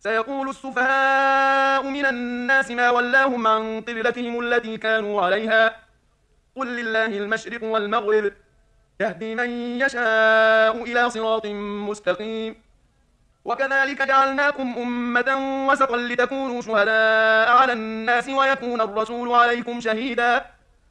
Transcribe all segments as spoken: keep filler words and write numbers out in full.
سيقول السفهاء من الناس ما ولاهم عن قبلتهم التي كانوا عليها قل لله المشرق والمغرب يهدي من يشاء إلى صراط مستقيم وكذلك جعلناكم أمة وسطا لتكونوا شهداء على الناس ويكون الرسول عليكم شهيدا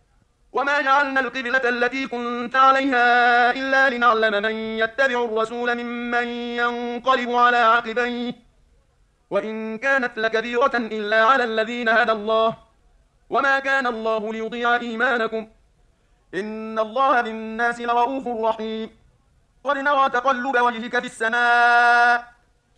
وما جعلنا القبلة التي كنت عليها إلا لنعلم من يتبع الرسول ممن ينقلب على عقبيه وإن كانت لكبيرة إلا على الذين هدى الله وما كان الله ليضيع إيمانكم إن الله بالناس لرؤوف رحيم قد نرى تقلب وجهك في السماء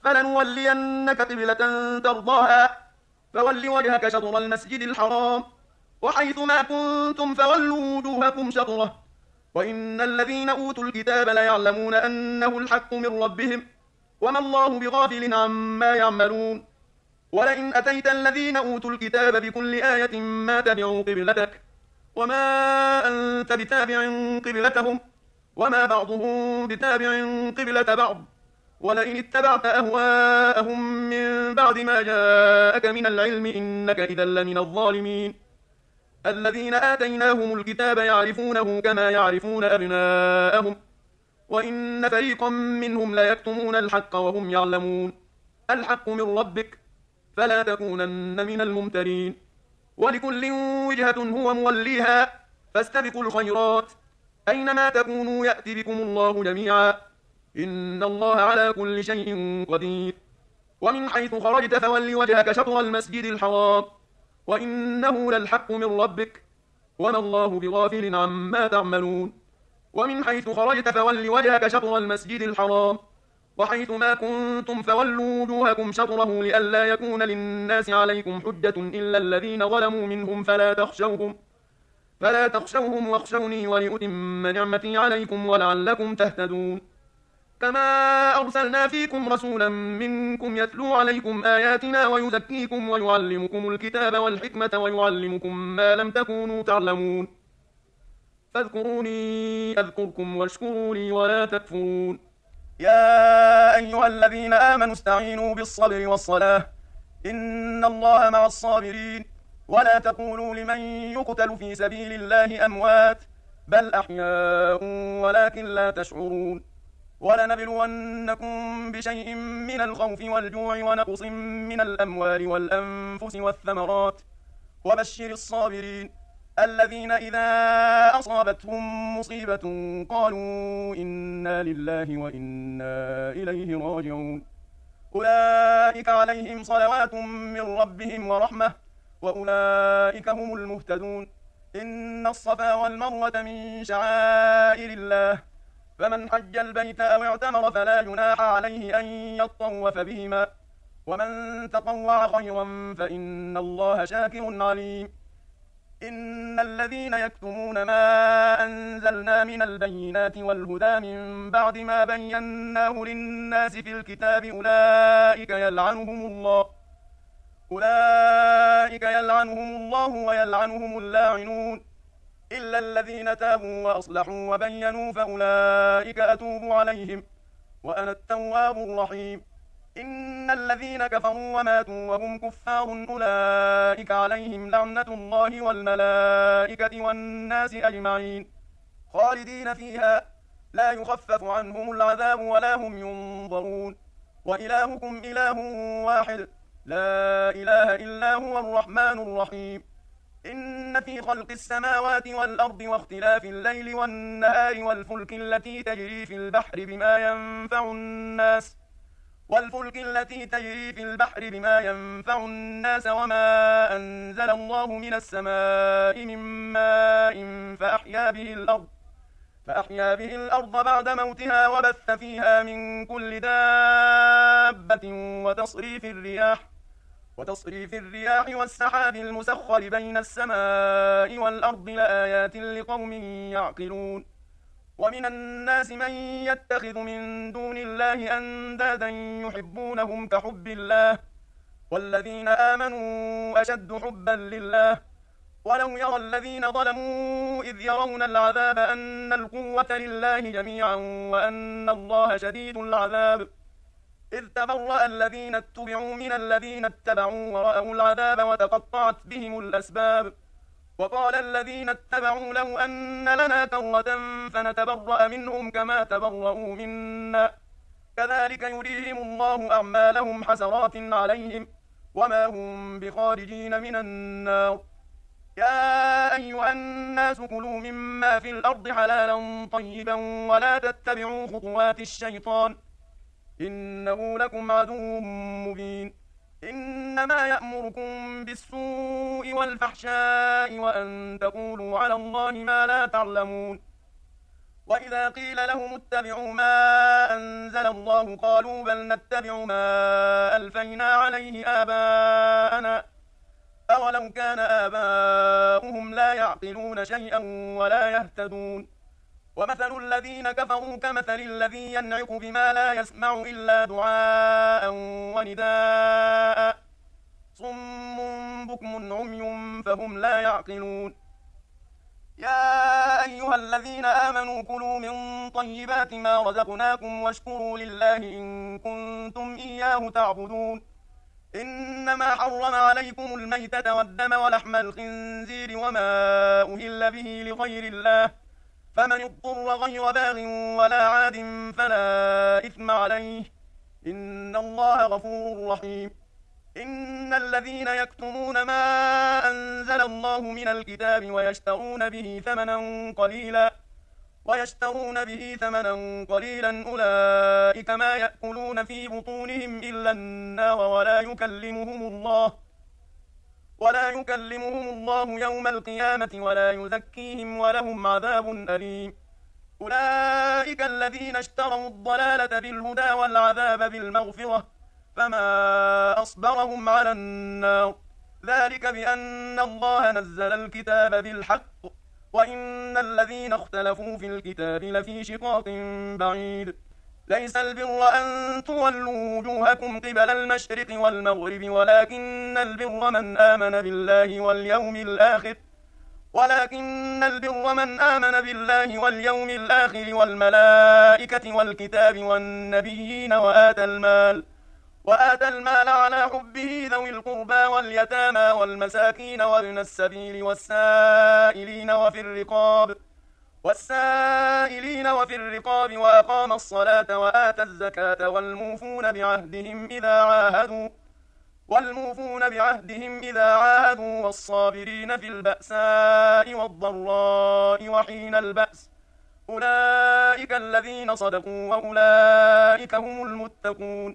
فلنولينك قبلة ترضاها فول وجهك شطر المسجد الحرام وحيث ما كنتم فولوا وجوهكم شطره وإن الذين أوتوا الكتاب ليعلمون أنه الحق من ربهم وما الله بغافل عما يعملون ولئن أتيت الذين أوتوا الكتاب بكل آية ما تبعوا قبلتك وما أنت بتابع قبلتهم وما بعضهم بتابع قبلة بعض ولئن اتبعت أهواءهم من بعد ما جاءك من العلم إنك إذا لمن الظالمين الذين آتيناهم الكتاب يعرفونه كما يعرفون أبناءهم وإن فريقا منهم ليكتمون الحق وهم يعلمون الحق من ربك فلا تكونن من الممترين ولكل وجهة هو موليها فاستبقوا الخيرات أينما تكونوا يأتي بكم الله جميعا إن الله على كل شيء قدير ومن حيث خرجت فول وجهك شطر المسجد الحرام وإنه للحق من ربك وما الله بغافل عما تعملون ومن حيث خرجت فول وجهك شطر المسجد الحرام وحيث ما كنتم فولوا وجوهكم شطره لئلا يكون للناس عليكم حجة إلا الذين ظلموا منهم فلا تخشوهم فلا تخشوهم واخشوني ولأتم نعمتي عليكم ولعلكم تهتدون كما أرسلنا فيكم رسولا منكم يتلو عليكم آياتنا ويزكيكم ويعلمكم الكتاب والحكمة ويعلمكم ما لم تكونوا تعلمون فاذكروني أذكركم واشكروا لي ولا تكفرون يا أيها الذين آمنوا استعينوا بالصبر والصلاة إن الله مع الصابرين ولا تقولوا لمن يقتل في سبيل الله أموات بل أحياء ولكن لا تشعرون ولنبلونكم بشيء من الخوف والجوع ونقص من الأموال والأنفس والثمرات وبشر الصابرين الذين إذا أصابتهم مصيبة قالوا إنا لله وإنا إليه راجعون أولئك عليهم صلوات من ربهم ورحمة وأولئك هم المهتدون إن الصفا والمروة من شعائر الله فمن حج البيت أو اعتمر فلا جناح عليه أن يطوف بهما ومن تطوع خيرا فإن الله شاكر عليم إن الذين يكتمون ما أنزلنا من البينات والهدى من بعد ما بيناه للناس في الكتاب أولئك يلعنهم الله أولئك يلعنهم الله ويلعنهم اللاعنون إلا الذين تابوا وأصلحوا وبينوا فأولئك أتوب عليهم وأنا التواب الرحيم إن الذين كفروا وماتوا وهم كفار أولئك عليهم لعنة الله والملائكة والناس أجمعين خالدين فيها لا يخفف عنهم العذاب ولا هم ينظرون وإلهكم إله واحد لا إله إلا هو الرحمن الرحيم إن في خلق السماوات والأرض واختلاف الليل والنهار والفلك التي تجري في البحر بما ينفع الناس والفلك التي تجري في البحر بما ينفع الناس وما أنزل الله من السماء من ماء فأحيا به الأرض فأحيا به الأرض بعد موتها وبث فيها من كل دابة وتصريف الرياح وتصريف الرياح والسحاب المسخر بين السماء والأرض لآيات لقوم يعقلون ومن الناس من يتخذ من دون الله أندادا يحبونهم كحب الله والذين آمنوا أشد حبا لله ولو يرى الذين ظلموا إذ يرون العذاب أن القوة لله جميعا وأن الله شديد العذاب إذ تبرأ الذين اتبعوا من الذين اتبعوا ورأوا العذاب وتقطعت بهم الأسباب وقال الذين اتبعوا لو أن لنا كرة فنتبرأ منهم كما تبرؤوا منا كذلك يريهم الله أعمالهم حسرات عليهم وما هم بخارجين من النار يا أيها الناس كلوا مما في الأرض حلالا طيبا ولا تتبعوا خطوات الشيطان إنه لكم عدو مبين إنما يأمركم بالسوء والفحشاء وأن تقولوا على الله ما لا تعلمون وإذا قيل لهم اتبعوا ما أنزل الله قالوا بل نتبع ما ألفينا عليه آباءنا أولو كان آباؤهم لا يعقلون شيئا ولا يهتدون ومثل الذين كفروا كمثل الذي ينعق بما لا يسمع إلا دعاء ونداء صم بكم عمي فهم لا يعقلون يا أيها الذين آمنوا كلوا من طيبات ما رزقناكم واشكروا لله إن كنتم إياه تعبدون إنما حرم عليكم الميتة والدم ولحم الخنزير وما أهل به لغير الله فمن اضطر غير باغ ولا عاد فلا إثم عليه إن الله غفور رحيم إن الذين يكتمون ما أنزل الله من الكتاب ويشترون به ثمنا قليلا ويشترون به ثمنا قليلا أولئك ما يأكلون في بطونهم إلا النار ولا يكلمهم الله ولا يكلمهم الله يوم القيامة ولا يزكيهم ولهم عذاب أليم أولئك الذين اشتروا الضلالة بالهدى والعذاب بالمغفرة فما أصبرهم على النار ذلك بأن الله نزل الكتاب بالحق وإن الذين اختلفوا في الكتاب لفي شقاق بعيد ليس البر أن تولوا وجوهكم قبل المشرق والمغرب ولكن البر من آمن بالله واليوم الآخر ولكن البر من آمن بالله واليوم الآخر والملائكة والكتاب والنبيين وآتى المال وآتى المال على حبه ذوي القربى واليتامى والمساكين وابن السبيل والسائلين وفي الرقاب والسائلين وفي الرقاب وأقام الصلاة وآتى الزكاة والموفون بعهدهم إذا عاهدوا والموفون بعهدهم إذا عاهدوا والصابرين في البأساء والضراء وحين البأس أولئك الذين صدقوا وأولئك هم المتقون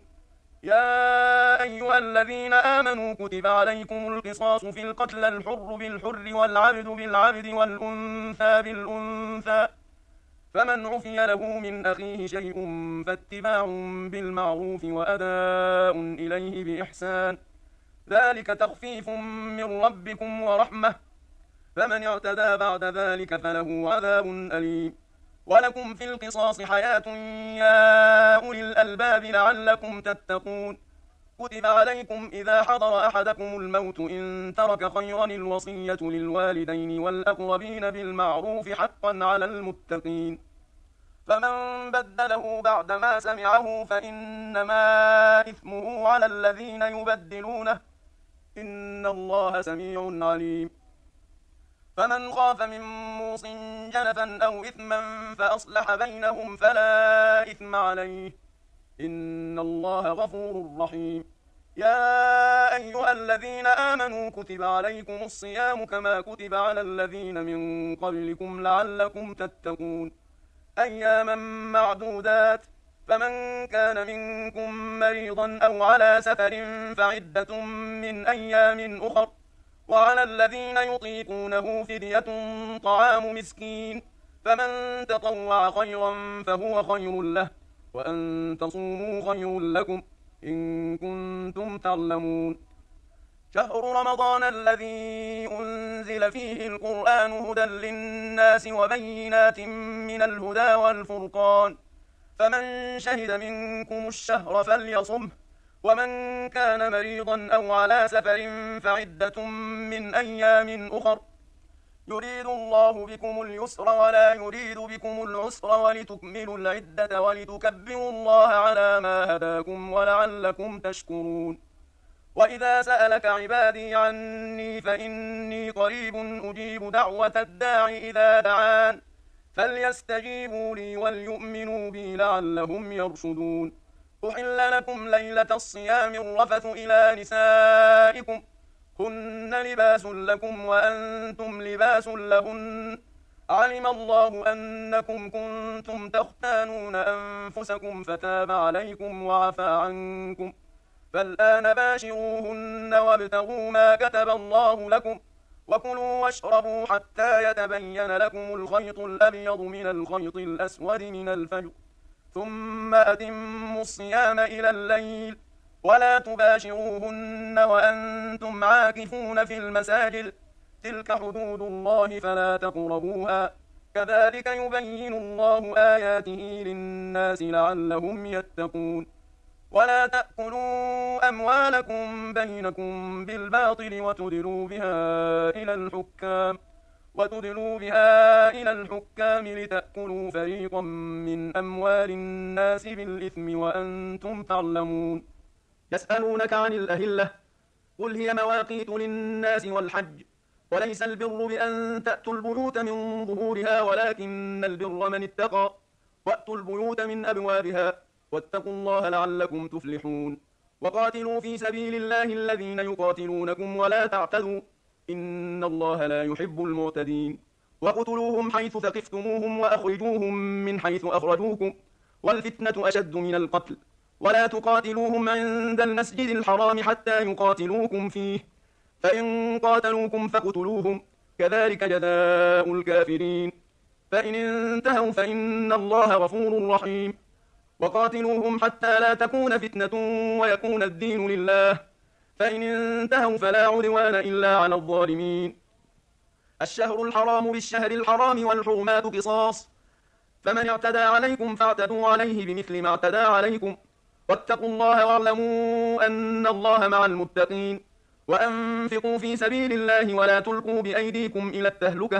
يا أيها الذين آمنوا كتب عليكم القصاص في القتلى الحر بالحر والعبد بالعبد والأنثى بالأنثى فمن عفي له من أخيه شيء فاتباع بالمعروف وأداء إليه بإحسان ذلك تخفيف من ربكم ورحمة فمن اعتدى بعد ذلك فله عذاب أليم ولكم في القصاص حياة يا أولي الألباب لعلكم تتقون كتب عليكم إذا حضر أحدكم الموت إن ترك خيرا الوصية للوالدين والأقربين بالمعروف حقا على المتقين فمن بدله بعدما سمعه فإنما إثمه على الذين يبدلونه إن الله سميع عليم فمن خاف من موص جنفا أو إثما فأصلح بينهم فلا إثم عليه إن الله غفور رحيم يا أيها الذين آمنوا كتب عليكم الصيام كما كتب على الذين من قبلكم لعلكم تتقون أياما معدودات فمن كان منكم مريضا أو على سفر فعدة من أيام أخر وعلى الذين يطيقونه فدية طعام مسكين فمن تطوع خيرا فهو خير له وأن تصوموا خير لكم إن كنتم تعلمون شهر رمضان الذي أنزل فيه القرآن هدى للناس وبينات من الهدى والفرقان فمن شهد منكم الشهر فليصمه ومن كان مريضا أو على سفر فعدة من أيام أخر يريد الله بكم اليسر ولا يريد بكم العسر ولتكملوا العدة ولتكبروا الله على ما هداكم ولعلكم تشكرون. وإذا سألك عبادي عني فإني قريب أجيب دعوة الداع إذا دعان فليستجيبوا لي وليؤمنوا بي لعلهم يرشدون. أحل لكم ليلة الصيام الرفث إلى نسائكم هن لباس لكم وأنتم لباس لهن علم الله أنكم كنتم تختانون أنفسكم فتاب عليكم وعفى عنكم فالآن باشروهن وابتغوا ما كتب الله لكم وكلوا واشربوا حتى يتبين لكم الخيط الأبيض من الخيط الأسود من الفجر ثم أتموا الصيام إلى الليل ولا تباشروهن وأنتم عاكفون في المساجد تلك حدود الله فلا تقربوها كذلك يبين الله آياته للناس لعلهم يتقون. ولا تأكلوا أموالكم بينكم بالباطل وتدلوا بها إلى الحكام وتدلوا بها إلى الحكام لتأكلوا فريقا من أموال الناس بالإثم وأنتم تعلمون. يسألونك عن الأهلة قل هي مواقيت للناس والحج وليس البر بأن تأتوا البيوت من ظهورها ولكن البر من اتقى وأتوا البيوت من أبوابها واتقوا الله لعلكم تفلحون. وقاتلوا في سبيل الله الذين يقاتلونكم ولا تعتدوا إن الله لا يحب المعتدين. وقتلوهم حيث ثقفتموهم وأخرجوهم من حيث أخرجوكم والفتنة أشد من القتل ولا تقاتلوهم عند المسجد الحرام حتى يقاتلوكم فيه فإن قاتلوكم فاقتلوهم كذلك جزاء الكافرين فإن انتهوا فإن الله غفور رحيم. وقاتلوهم حتى لا تكون فتنة ويكون الدين لله فإن انتهوا فلا عدوان إلا على الظالمين. الشهر الحرام بالشهر الحرام والحرمات قصاص فمن اعتدى عليكم فاعتدوا عليه بمثل ما اعتدى عليكم واتقوا الله واعلموا أن الله مع المتقين. وأنفقوا في سبيل الله ولا تلقوا بأيديكم إلى التهلكة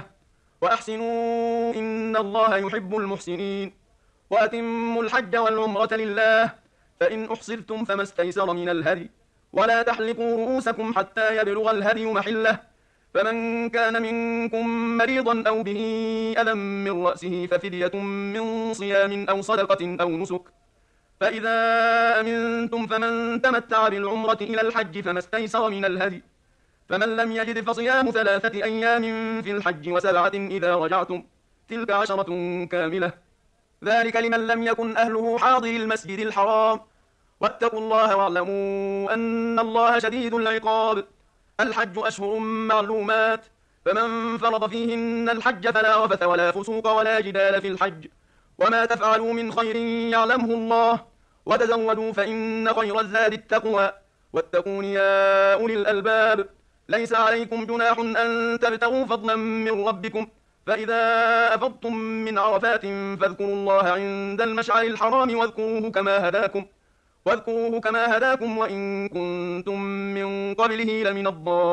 وأحسنوا إن الله يحب المحسنين. وأتموا الحج والعمرة لله فإن أحصرتم فما استيسر من الهدي ولا تحلقوا رؤوسكم حتى يبلغ الهدي محله فمن كان منكم مريضا أو به أذى من رأسه ففدية من صيام أو صدقة أو نسك فإذا أمنتم فمن تمتع بالعمرة إلى الحج فما استيسر من الهدي فمن لم يجد فصيام ثلاثة أيام في الحج وسبعة إذا رجعتم تلك عشرة كاملة ذلك لمن لم يكن أهله حاضر المسجد الحرام واتقوا الله واعلموا أن الله شديد العقاب. الحج أشهر معلومات فمن فرض فيهن الحج فلا رفث ولا فسوق ولا جدال في الحج وما تفعلوا من خير يعلمه الله وتزودوا فإن خير الزاد التقوى واتقون يا أولي الألباب. ليس عليكم جناح أن تبتغوا فضلا من ربكم فإذا أفضتم من عرفات فاذكروا الله عند المشعر الحرام واذكروه كما هداكم واذكروه كما هداكم وإن كنتم من قبله لمن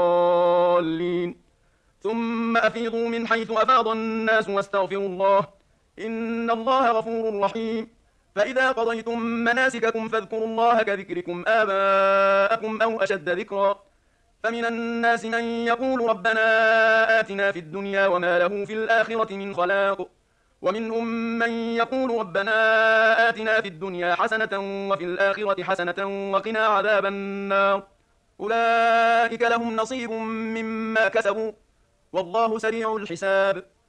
الضالين. ثم أفيضوا من حيث أفاض الناس واستغفروا الله إن الله غفور رحيم. فإذا قضيتم مناسككم فاذكروا الله كذكركم آباءكم أو أشد ذكرا فمن الناس من يقول ربنا آتنا في الدنيا وما له في الآخرة من خلاق ومنهم من يقول ربنا آتنا في الدنيا حسنة وفي الآخرة حسنة وقنا عذاب النار أولئك لهم نصيب مما كسبوا والله سريع الحساب.